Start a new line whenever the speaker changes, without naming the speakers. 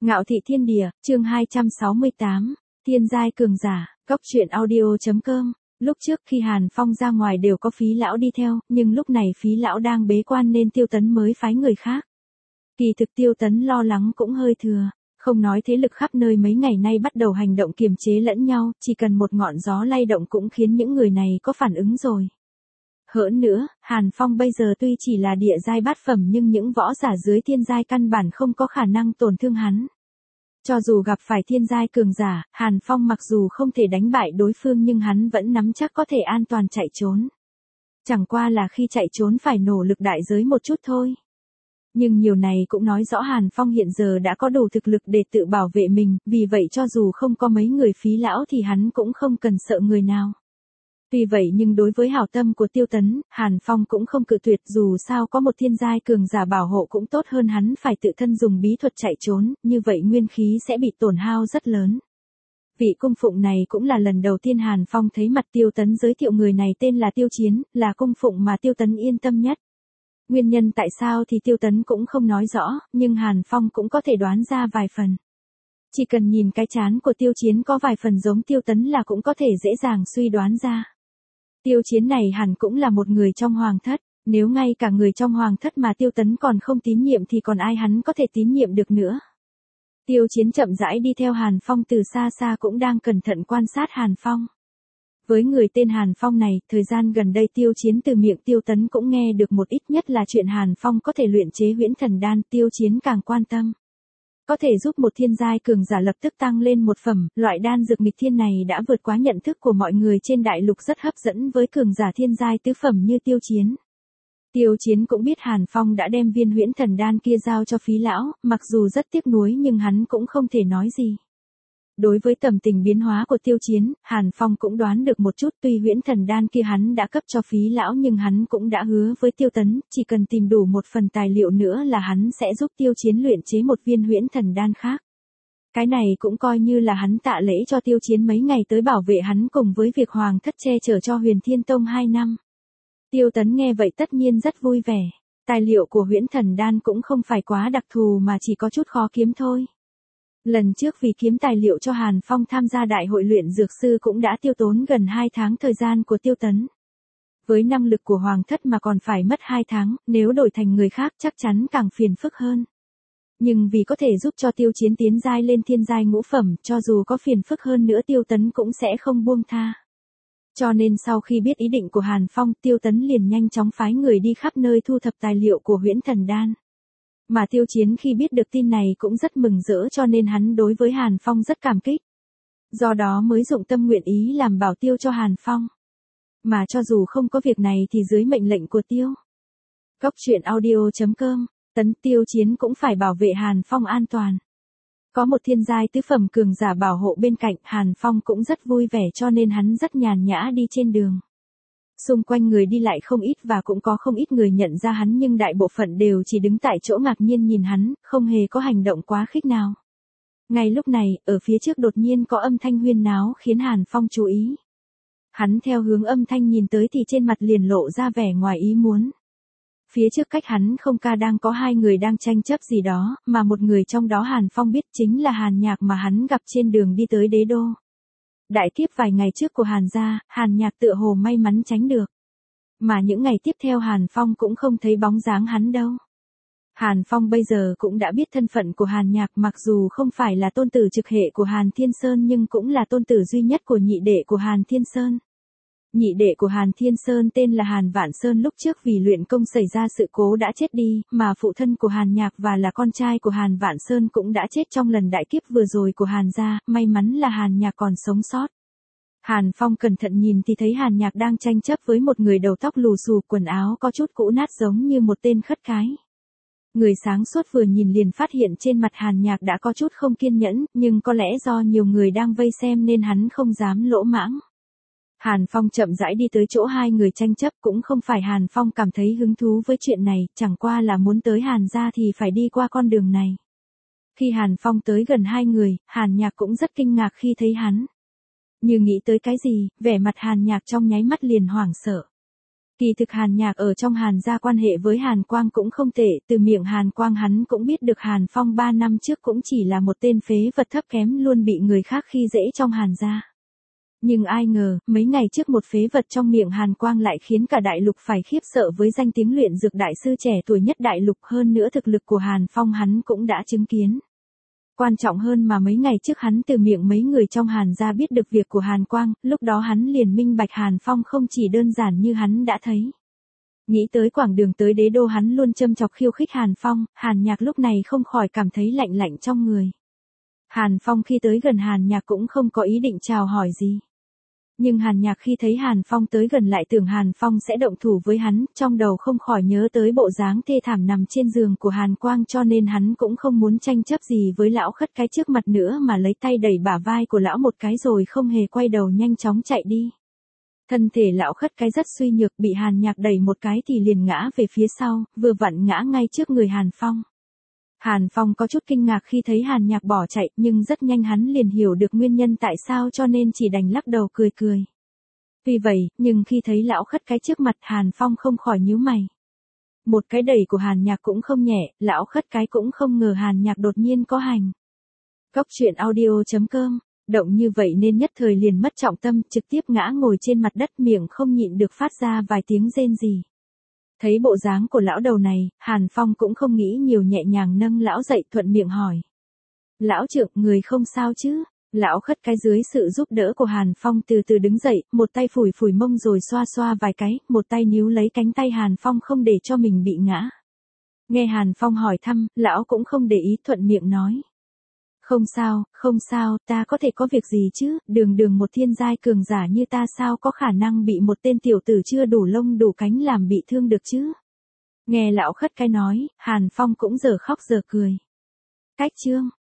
Ngạo thị thiên địa, chương 268, thiên giai cường giả, góc truyện audio.com. Lúc trước khi Hàn Phong ra ngoài đều có Phí lão đi theo, nhưng lúc này Phí lão đang bế quan nên Tiêu Tấn mới phái người khác. Kỳ thực Tiêu Tấn lo lắng cũng hơi thừa, không nói thế lực khắp nơi mấy ngày nay bắt đầu hành động kiềm chế lẫn nhau, chỉ cần một ngọn gió lay động cũng khiến những người này có phản ứng rồi. Hơn nữa, Hàn Phong bây giờ tuy chỉ là địa giai bát phẩm nhưng những võ giả dưới thiên giai căn bản không có khả năng tổn thương hắn. Cho dù gặp phải thiên giai cường giả, Hàn Phong mặc dù không thể đánh bại đối phương nhưng hắn vẫn nắm chắc có thể an toàn chạy trốn. Chẳng qua là khi chạy trốn phải nỗ lực đại giới một chút thôi. Nhưng nhiều này cũng nói rõ Hàn Phong hiện giờ đã có đủ thực lực để tự bảo vệ mình, vì vậy cho dù không có mấy người Phí lão thì hắn cũng không cần sợ người nào. Tuy vậy nhưng đối với hảo tâm của Tiêu Tấn, Hàn Phong cũng không cự tuyệt, dù sao có một thiên giai cường giả bảo hộ cũng tốt hơn hắn phải tự thân dùng bí thuật chạy trốn, như vậy nguyên khí sẽ bị tổn hao rất lớn. Vị cung phụng này cũng là lần đầu tiên Hàn Phong thấy mặt Tiêu Tấn giới thiệu người này tên là Tiêu Chiến, là cung phụng mà Tiêu Tấn yên tâm nhất. Nguyên nhân tại sao thì Tiêu Tấn cũng không nói rõ, nhưng Hàn Phong cũng có thể đoán ra vài phần. Chỉ cần nhìn cái trán của Tiêu Chiến có vài phần giống Tiêu Tấn là cũng có thể dễ dàng suy đoán ra. Tiêu Chiến này hẳn cũng là một người trong hoàng thất, nếu ngay cả người trong hoàng thất mà Tiêu Tấn còn không tín nhiệm thì còn ai hắn có thể tín nhiệm được nữa. Tiêu Chiến chậm rãi đi theo Hàn Phong từ xa xa cũng đang cẩn thận quan sát Hàn Phong. Với người tên Hàn Phong này, thời gian gần đây Tiêu Chiến từ miệng Tiêu Tấn cũng nghe được một ít nhất là chuyện Hàn Phong có thể luyện chế huyễn thần đan, Tiêu Chiến càng quan tâm. Có thể giúp một thiên giai cường giả lập tức tăng lên một phẩm, loại đan dược nghịch thiên này đã vượt quá nhận thức của mọi người trên đại lục, rất hấp dẫn với cường giả thiên giai tứ phẩm như Tiêu Chiến. Tiêu Chiến cũng biết Hàn Phong đã đem viên huyễn thần đan kia giao cho Phí lão, mặc dù rất tiếc nuối nhưng hắn cũng không thể nói gì. Đối với tầm tình biến hóa của Tiêu Chiến, Hàn Phong cũng đoán được một chút, tuy huyễn thần đan kia hắn đã cấp cho Phí lão nhưng hắn cũng đã hứa với Tiêu Tấn, chỉ cần tìm đủ một phần tài liệu nữa là hắn sẽ giúp Tiêu Chiến luyện chế một viên huyễn thần đan khác. Cái này cũng coi như là hắn tạ lễ cho Tiêu Chiến mấy ngày tới bảo vệ hắn cùng với việc hoàng thất che chở cho Huyền Thiên Tông 2 năm. Tiêu Tấn nghe vậy tất nhiên rất vui vẻ. Tài liệu của huyễn thần đan cũng không phải quá đặc thù mà chỉ có chút khó kiếm thôi. Lần trước vì kiếm tài liệu cho Hàn Phong tham gia đại hội luyện dược sư cũng đã tiêu tốn gần 2 tháng thời gian của Tiêu Tấn. Với năng lực của hoàng thất mà còn phải mất 2 tháng, nếu đổi thành người khác chắc chắn càng phiền phức hơn. Nhưng vì có thể giúp cho Tiêu Chiến tiến giai lên thiên giai ngũ phẩm, cho dù có phiền phức hơn nữa Tiêu Tấn cũng sẽ không buông tha. Cho nên sau khi biết ý định của Hàn Phong, Tiêu Tấn liền nhanh chóng phái người đi khắp nơi thu thập tài liệu của huyễn thần đan. Mà Tiêu Chiến khi biết được tin này cũng rất mừng rỡ, cho nên hắn đối với Hàn Phong rất cảm kích. Do đó mới dụng tâm nguyện ý làm bảo tiêu cho Hàn Phong. Mà cho dù không có việc này thì dưới mệnh lệnh của Tiêu Góc truyện audio.com, Tiêu Chiến cũng phải bảo vệ Hàn Phong an toàn. Có một thiên giai tứ phẩm cường giả bảo hộ bên cạnh, Hàn Phong cũng rất vui vẻ cho nên hắn rất nhàn nhã đi trên đường. Xung quanh người đi lại không ít và cũng có không ít người nhận ra hắn nhưng đại bộ phận đều chỉ đứng tại chỗ ngạc nhiên nhìn hắn, không hề có hành động quá khích nào. Ngay lúc này, ở phía trước đột nhiên có âm thanh huyên náo khiến Hàn Phong chú ý. Hắn theo hướng âm thanh nhìn tới thì trên mặt liền lộ ra vẻ ngoài ý muốn. Phía trước cách hắn không ca đang có 2 người đang tranh chấp gì đó, mà một người trong đó Hàn Phong biết chính là Hàn Nhạc mà hắn gặp trên đường đi tới đế đô. Đại kiếp vài ngày trước của Hàn gia, Hàn Nhạc tựa hồ may mắn tránh được. Mà những ngày tiếp theo Hàn Phong cũng không thấy bóng dáng hắn đâu. Hàn Phong bây giờ cũng đã biết thân phận của Hàn Nhạc, mặc dù không phải là tôn tử trực hệ của Hàn Thiên Sơn nhưng cũng là tôn tử duy nhất của nhị đệ của Hàn Thiên Sơn. Nhị đệ của Hàn Thiên Sơn tên là Hàn Vạn Sơn lúc trước vì luyện công xảy ra sự cố đã chết đi, mà phụ thân của Hàn Nhạc và là con trai của Hàn Vạn Sơn cũng đã chết trong lần đại kiếp vừa rồi của Hàn gia, may mắn là Hàn Nhạc còn sống sót. Hàn Phong cẩn thận nhìn thì thấy Hàn Nhạc đang tranh chấp với một người đầu tóc lù xù, quần áo có chút cũ nát giống như một tên khất cái. Người sáng suốt vừa nhìn liền phát hiện trên mặt Hàn Nhạc đã có chút không kiên nhẫn, nhưng có lẽ do nhiều người đang vây xem nên hắn không dám lỗ mãng. Hàn Phong chậm rãi đi tới chỗ 2 người tranh chấp, cũng không phải Hàn Phong cảm thấy hứng thú với chuyện này, chẳng qua là muốn tới Hàn gia thì phải đi qua con đường này. Khi Hàn Phong tới gần 2 người, Hàn Nhạc cũng rất kinh ngạc khi thấy hắn. Như nghĩ tới cái gì, vẻ mặt Hàn Nhạc trong nháy mắt liền hoảng sợ. Kỳ thực Hàn Nhạc ở trong Hàn gia quan hệ với Hàn Quang cũng không tệ, từ miệng Hàn Quang hắn cũng biết được Hàn Phong 3 năm trước cũng chỉ là một tên phế vật thấp kém luôn bị người khác khi dễ trong Hàn gia. Nhưng ai ngờ, mấy ngày trước một phế vật trong miệng Hàn Quang lại khiến cả đại lục phải khiếp sợ với danh tiếng luyện dược đại sư trẻ tuổi nhất đại lục, hơn nữa thực lực của Hàn Phong hắn cũng đã chứng kiến. Quan trọng hơn mà mấy ngày trước hắn từ miệng mấy người trong Hàn gia biết được việc của Hàn Quang, lúc đó hắn liền minh bạch Hàn Phong không chỉ đơn giản như hắn đã thấy. Nghĩ tới quãng đường tới đế đô hắn luôn châm chọc khiêu khích Hàn Phong, Hàn Nhạc lúc này không khỏi cảm thấy lạnh lạnh trong người. Hàn Phong khi tới gần Hàn Nhạc cũng không có ý định chào hỏi gì. Nhưng Hàn Nhạc khi thấy Hàn Phong tới gần lại tưởng Hàn Phong sẽ động thủ với hắn, trong đầu không khỏi nhớ tới bộ dáng thê thảm nằm trên giường của Hàn Quang, cho nên hắn cũng không muốn tranh chấp gì với lão khất cái trước mặt nữa mà lấy tay đẩy bả vai của lão một cái rồi không hề quay đầu nhanh chóng chạy đi. Thân thể lão khất cái rất suy nhược, bị Hàn Nhạc đẩy một cái thì liền ngã về phía sau, vừa vặn ngã ngay trước người Hàn Phong. Hàn Phong có chút kinh ngạc khi thấy Hàn Nhạc bỏ chạy, nhưng rất nhanh hắn liền hiểu được nguyên nhân tại sao cho nên chỉ đành lắc đầu cười cười. Vì vậy, nhưng khi thấy lão khất cái trước mặt Hàn Phong không khỏi nhíu mày. Một cái đẩy của Hàn Nhạc cũng không nhẹ, lão khất cái cũng không ngờ Hàn Nhạc đột nhiên có hành. Góc truyện audio.com, động như vậy nên nhất thời liền mất trọng tâm, trực tiếp ngã ngồi trên mặt đất, miệng không nhịn được phát ra vài tiếng rên rỉ. Thấy bộ dáng của lão đầu này, Hàn Phong cũng không nghĩ nhiều, nhẹ nhàng nâng lão dậy, thuận miệng hỏi. Lão trưởng, người không sao chứ? Lão khất cái dưới sự giúp đỡ của Hàn Phong từ từ đứng dậy, một tay phủi phủi mông rồi xoa xoa vài cái, một tay níu lấy cánh tay Hàn Phong không để cho mình bị ngã. Nghe Hàn Phong hỏi thăm, lão cũng không để ý, thuận miệng nói. Không sao, ta có thể có việc gì chứ, đường một thiên giai cường giả như ta sao có khả năng bị một tên tiểu tử chưa đủ lông đủ cánh làm bị thương được chứ. Nghe lão khất cái nói, Hàn Phong cũng giờ khóc giờ cười. Cách chương.